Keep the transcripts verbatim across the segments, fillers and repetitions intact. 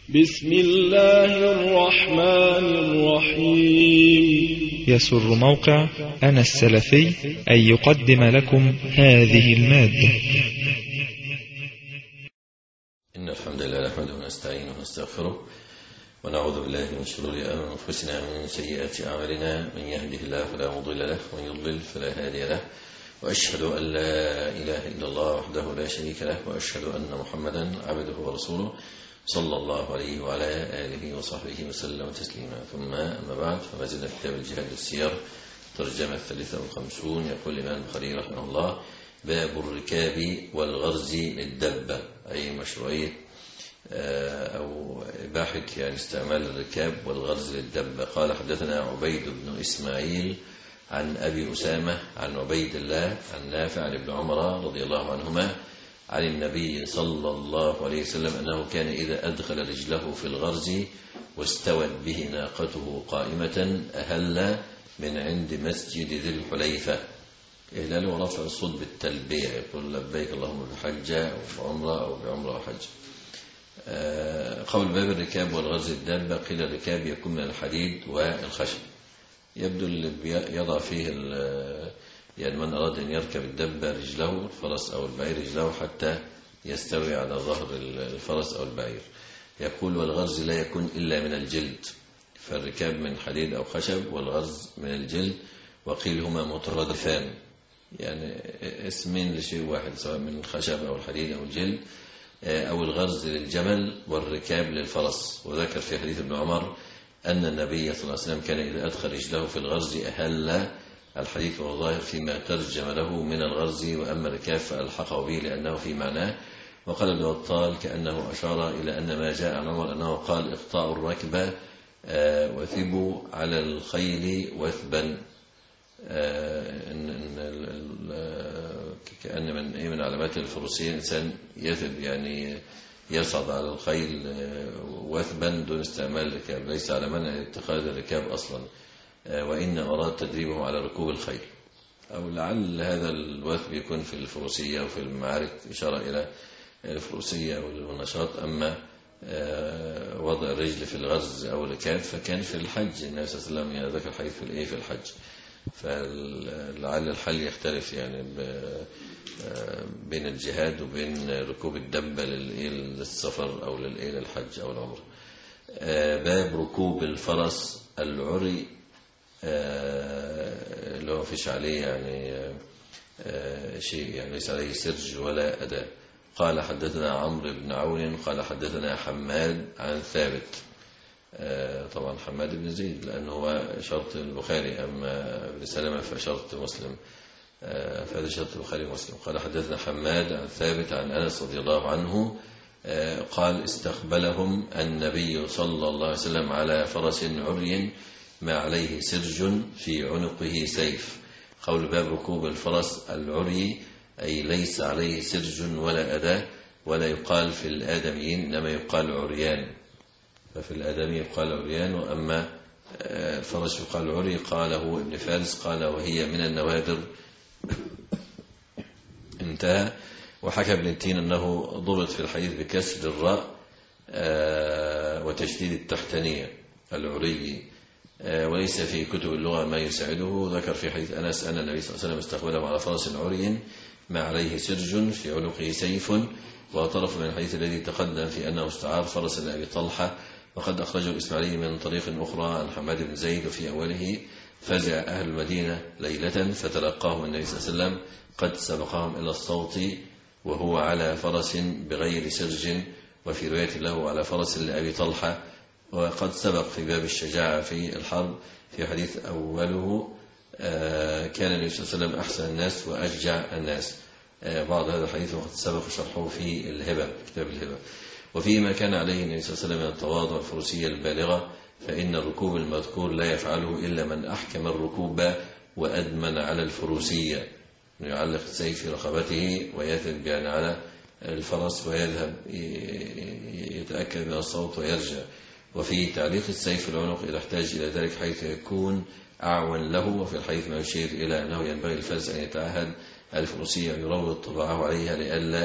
بسم الله الرحمن الرحيم. يسر موقع أنا السلفي أن يقدم لكم هذه المادة. إن الحمد لله نحمده ونستعينه ونستغفره ونعوذ بالله من شرور أنفسنا ومن سيئات أعمالنا، من يهده الله فلا مضل له ومن يضلل فلا هادي له، وأشهد أن لا إله إلا الله وحده لا شريك له، وأشهد أن محمدا عبده ورسوله صلى الله عليه وعلى آله وصحبه وسلم تسليما. ثم أما بعد، فما زلنا في كتاب الجهاد والسير، ترجمة الثالثة والخمسون. يقول الإمام البخاري رحمه الله: باب الركاب والغرز للدبة، أي مشروعية أو إباحة يعني استعمال الركاب والغرز للدبة. قال: حدثنا عبيد بن إسماعيل عن أبي أسامة عن عبيد الله عن نافع عن ابن عمر رضي الله عنهما عن النبي صلى الله عليه وسلم أنه كان إذا أدخل رجله في الغرز واستوت به ناقته قائمة أهل من عند مسجد ذي الحليفة. إهلال ورفع الصوت بالتلبية، يقول: لبيك اللهم بحجة أو بعمرة أو بعمرة وحج. قول باب الركاب والغرز الدابة، قيل الركاب يكون من الحديد والخشب. يبدو اللي يضع فيه يعني من أراد أن يركب الدبة رجله، الفرس أو البعير رجله، حتى يستوي على ظهر الفرس أو البعير. يقول: والغرز لا يكون إلا من الجلد، فالركاب من حديد أو خشب والغرز من الجلد. وقيل هما مترادفان، يعني اسمين لشيء واحد، سواء من الخشب أو الحديد أو الجلد. أو الغرز للجمل والركاب للفرس. وذكر في حديث ابن عمر أن النبي صلى الله عليه وسلم كان إذا أدخل رجله في الغرز أهل. الحديث وهو ظاهر فيما ترجم له من الغرز، وأما الركاب فألحقه به لأنه في معناه. وقال ابن بطال كأنه أشار إلى أن ما جاء عن عمر أنه قال: اقطعوا الركبة وثبوا على الخيل وثبا. كأن من من علامات الفروسية إنسان يثب، يعني يصعد على الخيل وثبا دون استعمال الركاب، ليس على منع اتخاذ الركاب أصلا، وإن أراد تدريبهم على ركوب الخيل. أو لعل هذا الوثب يكون في الفروسية وفي المعارك، إشارة إلى الفروسية والنشاط. أما وضع الرجل في الغرز أو الركاب فكان في الحج. النبي صلى الله عليه وسلم ذكر الحديث في الإيه في الحج، فلعل الحل يختلف يعني بين الجهاد وبين ركوب الدبة للسفر أو للحج أو العمر. باب ركوب الفرس العري، اللي هو فيش عليه يعني شيء، يعني ليس عليه سرج ولا أداء. قال: حدثنا عمرو بن عون قال حدثنا حماد عن ثابت. طبعا حماد بن زيد لأنه هو شرط البخاري، أما ابن سلمة فشرط مسلم، فهذا شرط البخاري ومسلم. قال: حدثنا حماد عن ثابت عن أنس رضي الله عنه قال: استقبلهم النبي صلى الله عليه وسلم على فرس عري ما عليه سرج في عنقه سيف. قول باب ركوب الفرس العري أي ليس عليه سرج ولا أداة، ولا يقال في الآدميين، إنما يقال عريان. ففي الآدمي يقال عريان، وأما الفرس يقال عري. قاله ابن فارس قال: وهي من النوادر. انتهى. وحكى ابن تين أنه ضبط في الحديث بكسر الراء وتشديد التحتانية العري، وليس في كتب اللغة ما يساعده. ذكر في حديث أنس أن النبي صلى الله عليه وسلم استقبله على فرس عري ما عليه سرج في عنقه سيف. وطرف من الحديث الذي تقدم في أنه استعار فرس لأبي طلحة، وقد أخرجه الإسماعيلي من طريق أخرى عن حماد بن زيد. وفي أوله: فزع أهل المدينة ليلة فتلقاهم النبي صلى الله عليه وسلم قد سبقهم إلى الصوت وهو على فرس بغير سرج. وفي رواية له: على فرس لأبي طلحة. وقد سبق في باب الشجاعة في الحرب في حديث أوله: كان النبي صلى الله عليه وسلم أحسن الناس وأشجع الناس. بعض هذا الحديث وقد سبق شرحه في الهبة، كتاب الهبة. وفيما كان عليه النبي صلى الله عليه وسلم من التواضع والفروسية البالغة، فإن الركوب المذكور لا يفعله إلا من أحكم الركوب وأدمن على الفروسية، يعلق السيف في رقبته ويثب يعني على الفرس ويذهب يتأكد من الصوت ويرجع. وفي تعليق السيف في العنق إذا احتاج إلى ذلك حيث يكون أعون له. وفي الحديث ما يشير إلى أنه ينبغي الفارس أن يتعهد الفروسية أن يروض طباعه عليها لئلا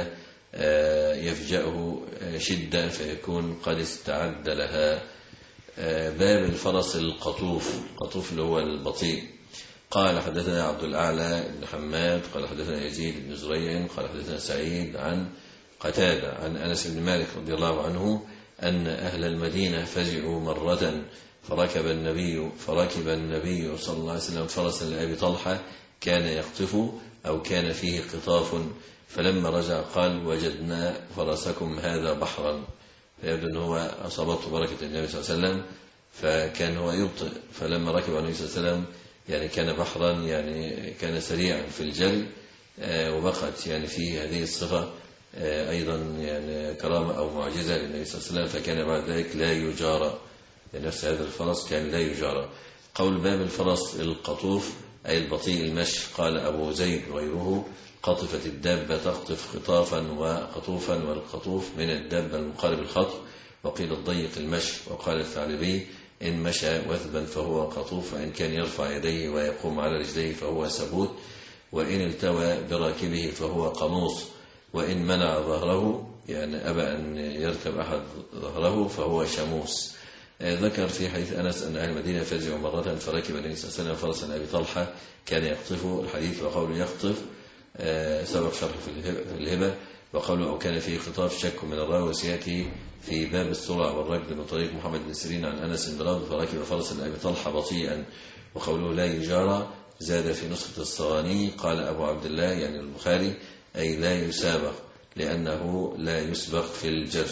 يفجأه شدة فيكون قد استعد لها. باب الفرس القطوف، القطوف اللي هو البطيء. قال حدثنا عبد الأعلى بن حماد قال حدثنا يزيد بن زريع قال حدثنا سعيد عن قتادة عن أنس بن مالك رضي الله عنه أن أهل المدينة فزعوا مرة فركب النبي فركب النبي صلى الله عليه وسلم فرسا لأبي طلحة كان يقطف أو كان فيه قطاف، فلما رجع قال وجدنا فرسكم هذا بحرا، فيبدو أنه هو أصابته بركة النبي صلى الله عليه وسلم فكان هو يبطئ، فلما ركب النبي صلى الله عليه وسلم يعني كان بحرا، يعني كان سريعا في الجري، وبقت يعني فيه هذه الصفة أيضا يعني كرامة أو معجزة للنبي صلى الله عليه وسلم، فكان بعد ذلك لا يجارى لنفس هذا الفرس، كان لا يجارى. قول باب الفرس القطوف أي البطيء المشي. قال أبو زيد وغيره قطفت الدابة تقطف خطافا وقطوفا، والقطوف من الدابة المقارب الخطف، وقيل الضيق المشي. وقال الثعلبي إن مشى وثبا فهو قطوف، وإن كان يرفع يديه ويقوم على رجليه فهو سبوت، وإن التوى براكبه فهو قنوص، وإن منع ظهره يعني أبى أن يركب أحد ظهره فهو شموس. ذكر في حديث أنس أن أهل المدينة فزعوا مرة فركب النبي صلى الله عليه وسلم فرسا أبي طلحة كان يقطف الحديث، وقوله يقطف سبق شرح في الهبة، وقوله أو كان فيه خطاف شك من الراوي وسيأتي في باب السرعة والركب من طريق محمد بن سيرين عن أنس بن رافع فركب فرسا أبي طلحة بطيئا. وقوله لا يجارى زاد في نسخة الصغاني قال أبو عبد الله يعني البخاري أي لا يسابق لأنه لا يسبق في الجر،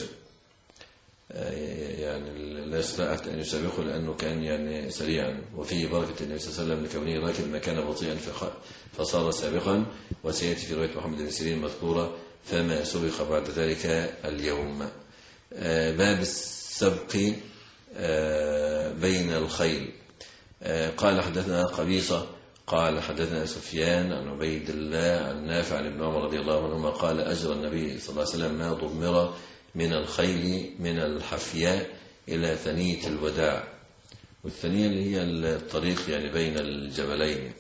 يعني لا يستطيع أن يسابقه لأنه كان يعني سريعا، وفيه بركة النبي صلى الله عليه وسلم لكونه راكب ما كان بطيئا فصار سابقا، وسيأتي في رواية محمد بن سيرين مذكورة فما سبق بعد ذلك اليوم. باب السبق بين الخيل. قال حدثنا قبيصة قال حدثنا سفيان عن عبيد الله عن نافع عن ابن عمر رضي الله عنهما قال أجرى النبي صلى الله عليه وسلم ما ضمر من الخيل من الحفياء إلى ثنية الوداع، والثنية اللي هي الطريق يعني بين الجبلين،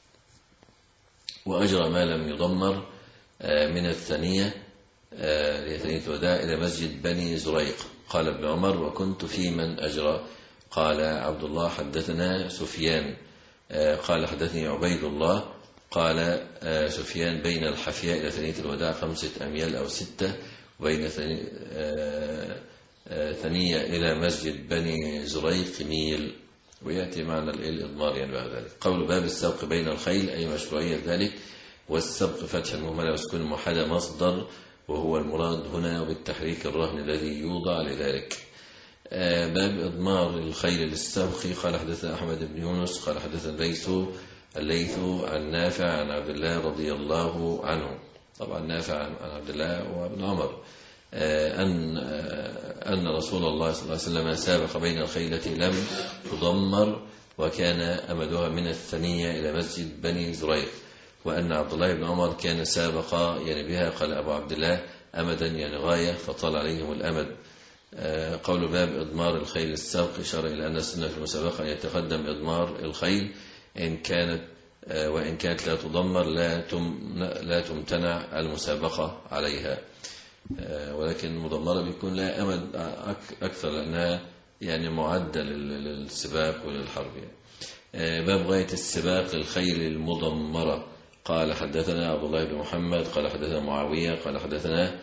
وأجرى ما لم يضمر من الثنية لثنية الوداع إلى مسجد بني زريق. قال ابن عمر وكنت في من أجرى. قال عبد الله حدثنا سفيان قال حدثني عبيد الله قال سفيان بين الحفياء إلى ثنية الوداع خمسة أميال أو ستة، وبين ثنية إلى مسجد بني زريق ميل، ويأتي معنا الإضمار يعني بعد ذلك. قول باب السبق بين الخيل أي مشروعية ذلك، والسبق فتح المهملة وسكون الموحدة مصدر وهو المراد هنا بالتحريك الرهن الذي يوضع لذلك. باب إضمار الخيل للسبق. قال حدثنا أحمد بن يونس قال حدثنا الليث الليث عن نافع عن عبد الله رضي الله عنه، طبعا نافع عن عبد الله وابن عمر أن أن رسول الله صلى الله عليه وسلم سابق بين الخيل التي لم تضمر وكان أمدها من الثنية إلى مسجد بني زريق، وأن عبد الله بن عمر كان سابق يعني بها. قال أبو عبد الله أمدا يعني غاية فطال عليهم الأمد. قول باب إضمار الخيل السبق إشارة إلى أن السنة في المسابقة أن يتقدم إضمار الخيل إن كانت وإن كانت لا تضمر لا لا تمتنع المسابقة عليها، ولكن المضمرة بيكون لها أمد أكثر لأنها يعني معدة للسباق وللحرب. باب غاية السباق للخيل المضمرة. قال حدثنا عبد الله بن محمد قال حدثنا معاوية قال حدثنا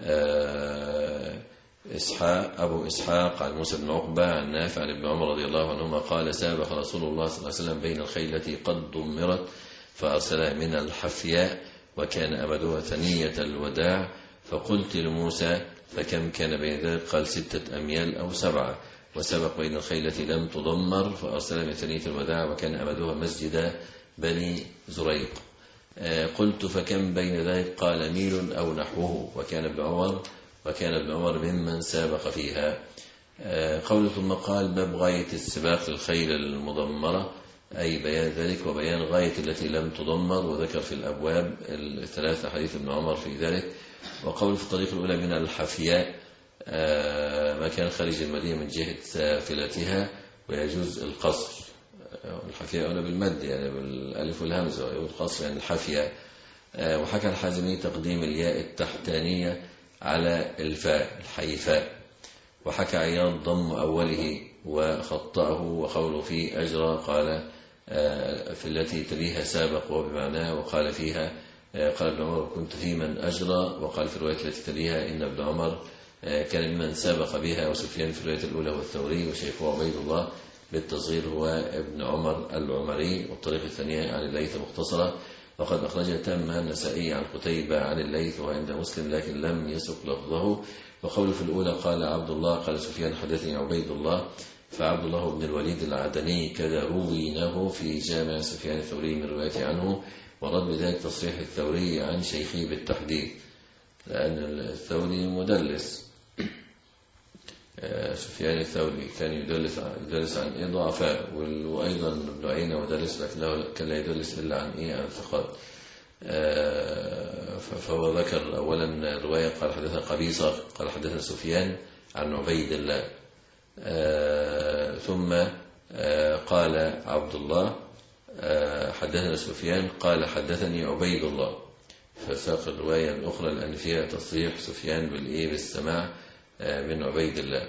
إسحاق أبو إسحاق عن موسى بن عقبة عن نافع عن ابن عمر رضي الله عنهما قال سابق رسول الله صلى الله عليه وسلم بين الخيل التي قد ضمرت فأرسلها من الحفياء وكان أمدها ثنية الوداع، فقلت لموسى فكم كان بين ذلك؟ قال ستة أميال أو سبعة. وسبق بين الخيل التي لم تضمر فأرسلها من ثنية الوداع وكان أمدها مسجد بني زريق. قلت فكم بين ذلك؟ قال ميل أو نحوه. وكان ابن عمر وكان ابن عمر ممن سابق فيها. قوله ثم قال باب غاية السباق للخيل المضمرة أي بيان ذلك وبيان غاية التي لم تضمر، وذكر في الأبواب الثلاثة حديث ابن عمر في ذلك. وقول في الطريق الأولى من الحفياء ما كان خارج المدينة من جهة سافلتها ويجوز القصر. الحفياء هنا بالمد يعني بالألف والهمزة، والقصر يعني الحفياء. وحكى الحازمي تقديم الياء التحتانية على الفاء الحيفاء. وحكى عياض ضم أوله وخطأه وقوله في أجرى قال في التي تليها سابق وبمعناه، وقال فيها قال ابن عمر كنت في من أجرى، وقال في الرواية التي تليها إن ابن عمر كان ممن سابق بها، وسفيان في الرواية الأولى والثوري، وشيخه عبيد الله بالتصغير هو ابن عمر العمري. والطريقة الثانية عن الليث مختصرة، وقد أخرجها تامة النسائي عن قتيبة عن الليث وعند مسلم لكن لم يسق لفظه. وقول في الأولى قال عبد الله قال سفيان حدثني عبيد الله، فعبد الله بن الوليد العدني كذا روينه في جامع سفيان الثوري من روايته عنه، ورد بذلك تصريح الثوري عن شيخه بالتحديد لأن الثوري مدلس. سفيان الثوري كان يدلس يدلس عن إيه ضعفاء، وأيضا ابن عيينة مدلس لكنه كان لا يدلس إلا عن إيه عن ثقات. فهو ذكر أولا رواية قال حدثنا قبيصة قال حدثنا سفيان عن عبيد الله، ثم قال عبد الله حدثنا سفيان قال حدثني عبيد الله، فساق الرواية الأخرى لأن فيها تصريح سفيان بالإيه بالسماع من عبيد الله.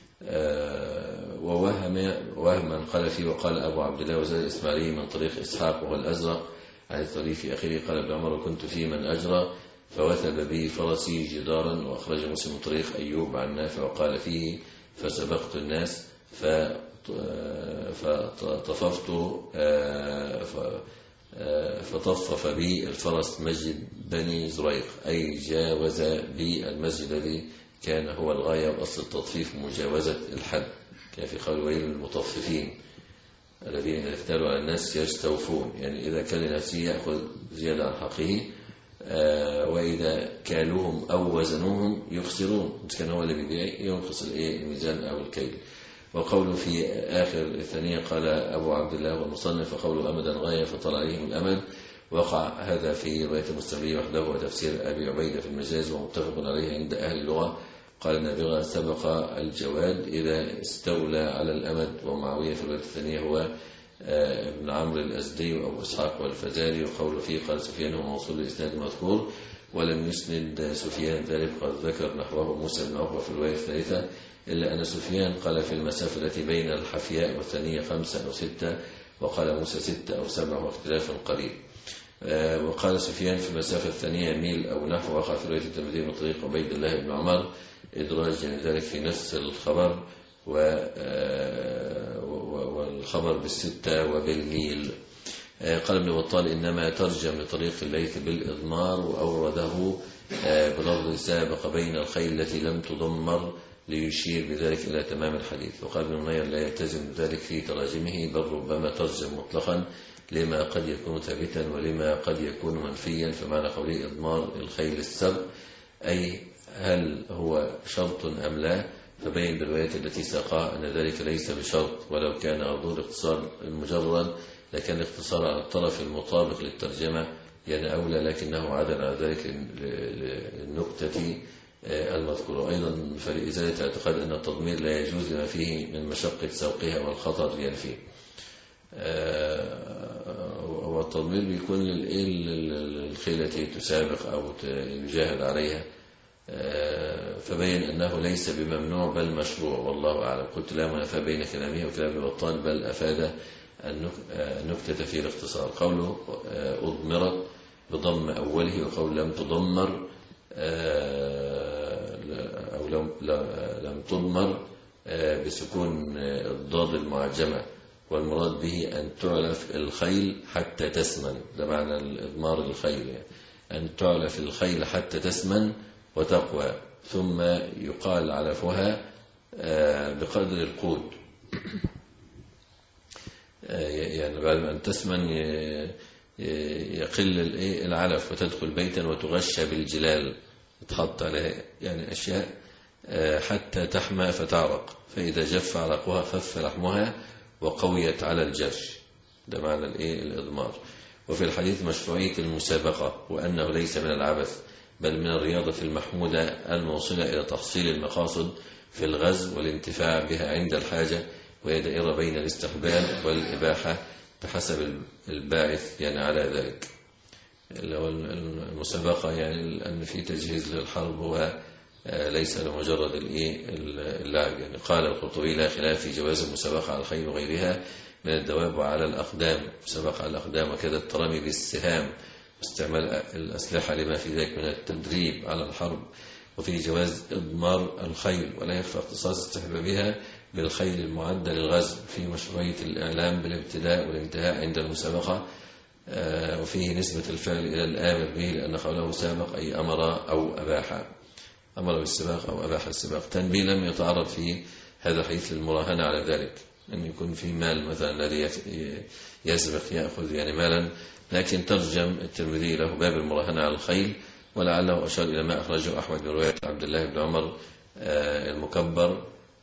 ووهم وهما قال فيه وقال أبو عبد الله وزاد الإسماعيلي من طريق إسحاق وهو الأزرق عن الثوري في آخره قال ابن عمر كنت في من أجرى فوثب به فرسي جدارا، وأخرج مسلم من طريق أيوب عن نافع وقال فيه فسبقت الناس فطففت فطفف بي الفرس مسجد بني زريق، أي جاوز بي المسجد الذي كان هو الغاية، وأصل التطفيف مجاوزة الحد، كان في قول ويل للمطففين الذين إذا افتالوا على الناس يستوفون، يعني إذا كان لنفسه يأخذ زيادة عن حقه، وإذا كالوهم أو وزنوهم يخسرون، إذا كان هو اللي بيبيع ينقص الميزان أو الكيل. وقوله في آخر الثانية قال أبو عبد الله والمصنف وقوله أمدا غاية فطال عليهم الأمد، وقع هذا في رواية المستمري وحده وتفسير أبي عبيدة في المجاز ومتفق عليه عند أهل اللغة. قال النابغة سبق الجواد إذا استولى على الأمد. ومعاوية في الرواية الثانية هو ابن عمرو الأزدي وأبو إسحاق والفزاري. وقول فيه قال سفيان هو موصول الإسناد المذكور ولم يسند سفيان ذلك، قد ذكر نحوه موسى بن عقبة في الرواية الثالثة، إلا أن سفيان قال في المسافة التي بين الحفياء والثانية خمسة أو ستة، وقال موسى ستة أو سبعة واختلاف قليل. وقال سفيان في المسافة الثانية ميل أو نحو، وقع في رواية الترمذي من طريق عبيد الله بن عمر إدراج يعني ذلك في نفس الخبر، والخبر بالستة وبالميل. قال ابن بطال إنما ترجم لطريق الليث بالإضمار وأورده بلفظ سابق بين الخيل التي لم تضمر ليشير بذلك إلى تمام الحديث. وقال ابن منير لا يلتزم ذلك في تراجمه، بل ربما ترجم مطلقا لما قد يكون ثابتا ولما قد يكون منفيا، فمعنى قوله إضمار الخيل السبق أي هل هو شرط أم لا، فبين بالرواية التي ساقها أن ذلك ليس بشرط، ولو كان أرضو الاختصار المجرد لكان الاختصار على الطرف المطابق للترجمة يعني أولى، لكنه عدل على ذلك النكتة المذكورة. أيضا فلإزالة اعتقاد أن التضمير لا يجوز لما فيه من مشقة سوقها والخطر ينفيه. والتضمير بيكون للخيل التي تسابق أو يجاهد عليها، فبين أنه ليس بممنوع بل مشروع، والله أعلم. قلت لا منافاة بين كلامه وكلام ابن بطال، بل أفاد النكتة في الاختصار. قوله أضمرت بضم أوله، وقول لم تضمر أو لم, لم تضمر بسكون الضاد المعجمة، والمراد به أن تعلف الخيل حتى تسمن، ده معنى الإضمار الخيل، يعني أن تعلف الخيل حتى تسمن وتقوى، ثم يقال علفها بقدر القود يعني بعد أن تسمن يقل العلف وتدخل بيتا وتغشى بالجلال، تحط عليها يعني أشياء حتى تحمى فتعرق، فإذا جف عرقها خف لحمها وقويت على الجرش، ده معنى الإضمار. وفي الحديث مشروعية المسابقة، وأنه ليس من العبث بل من الرياضة المحمودة الموصلة إلى تحصيل المقاصد في الغزو والانتفاع بها عند الحاجة، وهي دائرة بين الاستحباب والإباحة بحسب الباعث يعني على ذلك. المسابقة يعني أن في تجهيز للحرب ليس لمجرد اللعب. يعني قال القرطبي لا خلاف في جواز المسابقة على الخيل وغيرها من الدواب وعلى الأقدام، مسابقة على الأقدام وكذا الترمي بالسهام واستعمال الأسلحة لما في ذلك من التدريب على الحرب. وفي جواز إضمار الخيل، ولا يخفى اختصاص استحبابها بالخيل المعدة للغزو في مشروعية الإعلام بالابتداء والانتهاء عند المسابقة. وفيه نسبة الفعل إلى الآمر به لأن قوله سابق أي أمر أو أباح، أمر بالسباق أو أباح السباق. تنبيه لم يتعرض في هذا الحديث للمراهنة على ذلك، أن يكون في مال مثلا الذي يسبق يأخذ يعني مالا، لكن ترجم الترمذي له باب المراهنة على الخيل، ولعله أشار إلى ما أخرجه أحمد من رواية عبد الله بن عمر المكبر،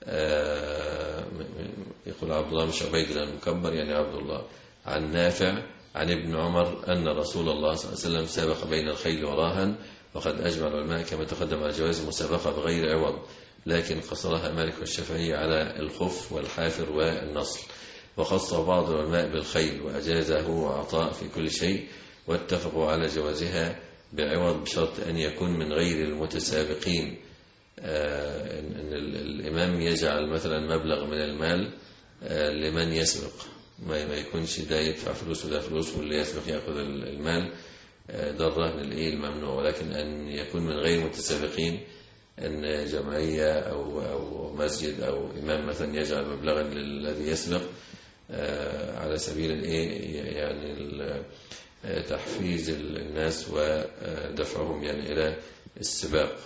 يقول عبد الله مش عبيد الله المكبر يعني عبد الله، عن نافع عن ابن عمر أن رسول الله صلى الله عليه وسلم سابق بين الخيل وراهن. وقد أجمع العلماء كما تقدم على جواز المسابقة بغير عوض، لكن قصرها مالك والشافعي على الخف والحافر والنصل، وخص بعض العلماء بالخيل وأجازه عطاء في كل شيء، واتفقوا على جوازها بعوض بشرط أن يكون من غير المتسابقين. آه إن الإمام يجعل مثلا مبلغ من المال آه لمن يسبق، ما يكونش ده يدفع فلوس وده فلوس واللي يسبق يأخذ المال، آه ده الرهن الإيه الممنوع، ولكن أن يكون من غير متسابقين، أن جمعية أو, أو مسجد أو إمام مثلا يجعل مبلغا للذي يسبق آه على سبيل الإيه يعني تحفيز الناس ودفعهم يعني إلى السباق.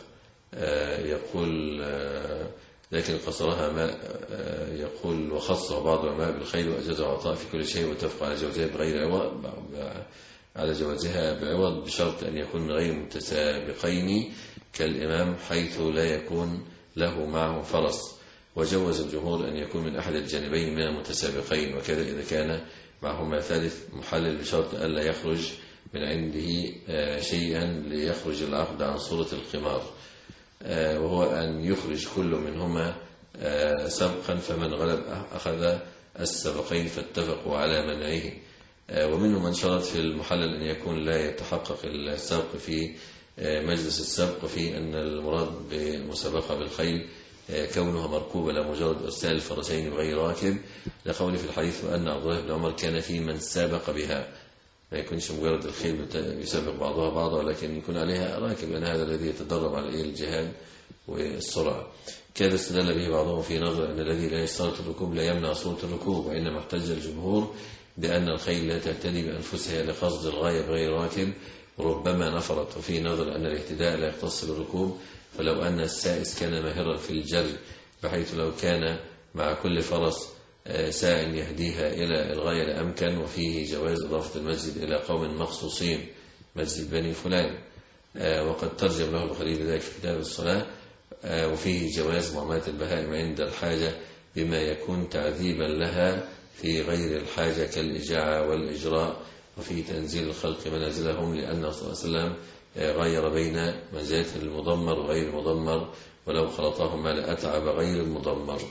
يقول لكن قصرها ما يقول وخص بعض العلماء بالخيل وأجاز عطاء في كل شيء، واتفق على جوازها بغير عوض على جوازها بعوض بشرط أن يكون من غير متسابقين كالإمام حيث لا يكون له معه فرس. وجوز الجمهور أن يكون من أحد الجانبين من المتسابقين، وكذا إذا كان معهما ثالث محلل بشرط ألا يخرج من عنده شيئا ليخرج العقد عن صورة القمار، وهو أن يخرج كل منهما سبقا، فمن غلب أخذ السبقين فاتفقوا على منعه. ومنهم من شرط في المحلل أن يكون لا يتحقق السبق في مجلس السبق، في أن المراد بالمسابقة بالخيل كونها مركوبة لا مجرد إرسال الفرسين بغير راكب، لقول في الحديث وأن عبد الله بن عمر كان في من سابق بها، ما يكونش مجرد الخيل يسابق بعضها بعضا، ولكن يكون عليها راكب، لأن هذا الذي يتدرب على الجهاد والسرعة. كذا استدل به بعضهم في نظر أن الذي لا يشترط الركوب لا يمنع صورة الركوب، وإنما احتج الجمهور بأن الخيل لا تهتدي بأنفسها لقصد الغاية بغير راكب، وربما نفرت. وفي نظر أن الاهتداء لا يختص بالركوب، فلو أن السائس كان ماهرا في الجر بحيث لو كان مع كل فرس ساء يهديها إلى الغاية لأمكن. وفيه جواز إضافة المسجد إلى قوم مخصوصين، مسجد بني فلان، وقد ترجم له البخاري ذلك في كتاب الصلاة. وفيه جواز معاملة البهائم عند الحاجة بما يكون تعذيبا لها في غير الحاجة كالإجاعة والإجراء. وفيه تنزيل الخلق منازلهم، لأن صلى الله عليه وسلم غير بين منزلة المضمر وغير المضمر، ولو خلطهما لأتعب غير المضمر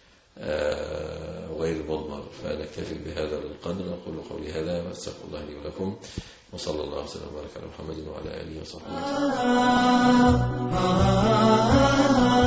وغير المضمر. فنكتفي بهذا القدر، نقول قولي هذا واستغفر الله لي ولكم، وصلى الله وسلم وبارك على محمد وعلى آله وصحبه وسلم.